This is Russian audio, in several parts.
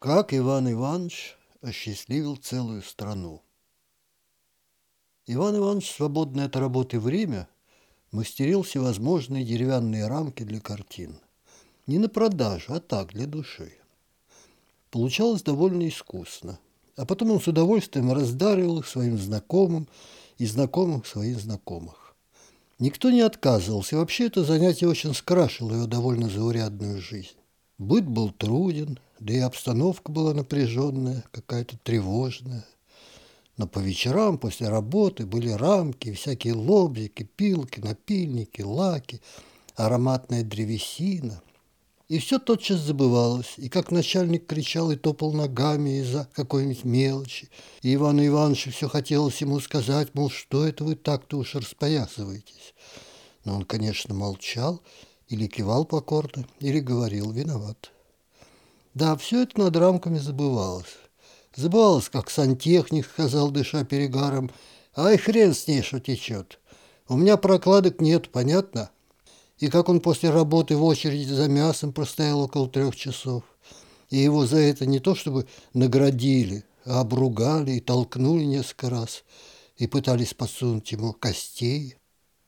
Как Иван Иванович осчастливил целую страну. Иван Иванович в свободное от работы время мастерил всевозможные деревянные рамки для картин. Не на продажу, а так, для души. Получалось довольно искусно. А потом он с удовольствием раздаривал их своим знакомым и знакомых своих знакомых. Никто не отказывался, и вообще это занятие очень скрашивало его довольно заурядную жизнь. Быт был труден, да и обстановка была напряженная, какая-то тревожная. Но по вечерам после работы были рамки, всякие лобзики, пилки, напильники, лаки, ароматная древесина. И все тотчас забывалось, и как начальник кричал и топал ногами из-за какой-нибудь мелочи, и Ивану Ивановичу все хотелось ему сказать, мол, что это вы так-то уж распоясываетесь. Но он, конечно, молчал, или кивал покорно, или говорил «виноват». Да, все это над рамками забывалось. Забывалось, как сантехник сказал, дыша перегаром, «Ай, хрен с ней, что течет. У меня прокладок нет, понятно?» И как он после работы в очереди за мясом простоял около 3 часов. И его за это не то чтобы наградили, а обругали и толкнули несколько раз, и пытались подсунуть ему костей.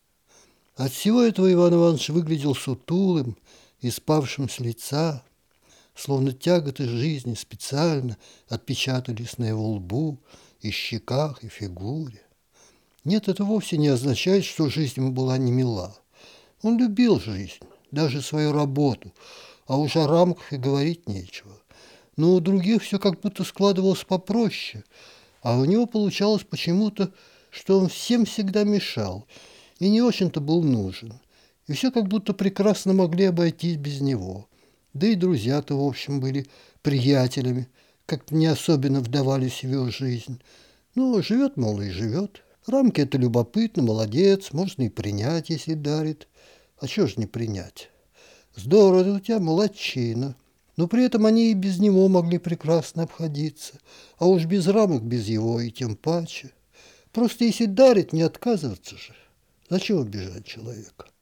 От всего этого Иван Иванович выглядел сутулым и спавшим с лица, словно тяготы жизни специально отпечатались на его лбу, и щеках, и фигуре. Нет, это вовсе не означает, что жизнь ему была не мила. Он любил жизнь, даже свою работу, а уж о рамках и говорить нечего. Но у других все как будто складывалось попроще, а у него получалось почему-то, что он всем всегда мешал и не очень-то был нужен. И все как будто прекрасно могли обойтись без него. Да и друзья-то, в общем, были приятелями, как-то не особенно вдавались в его жизнь. Ну, живет, мол, и живет. Рамки – это любопытно, молодец, можно и принять, если дарит. А чего ж не принять? Здорово, это у тебя молодчина. Но при этом они и без него могли прекрасно обходиться. А уж без рамок, без его и тем паче. Просто если дарит, не отказываться же. Зачем обижать человека?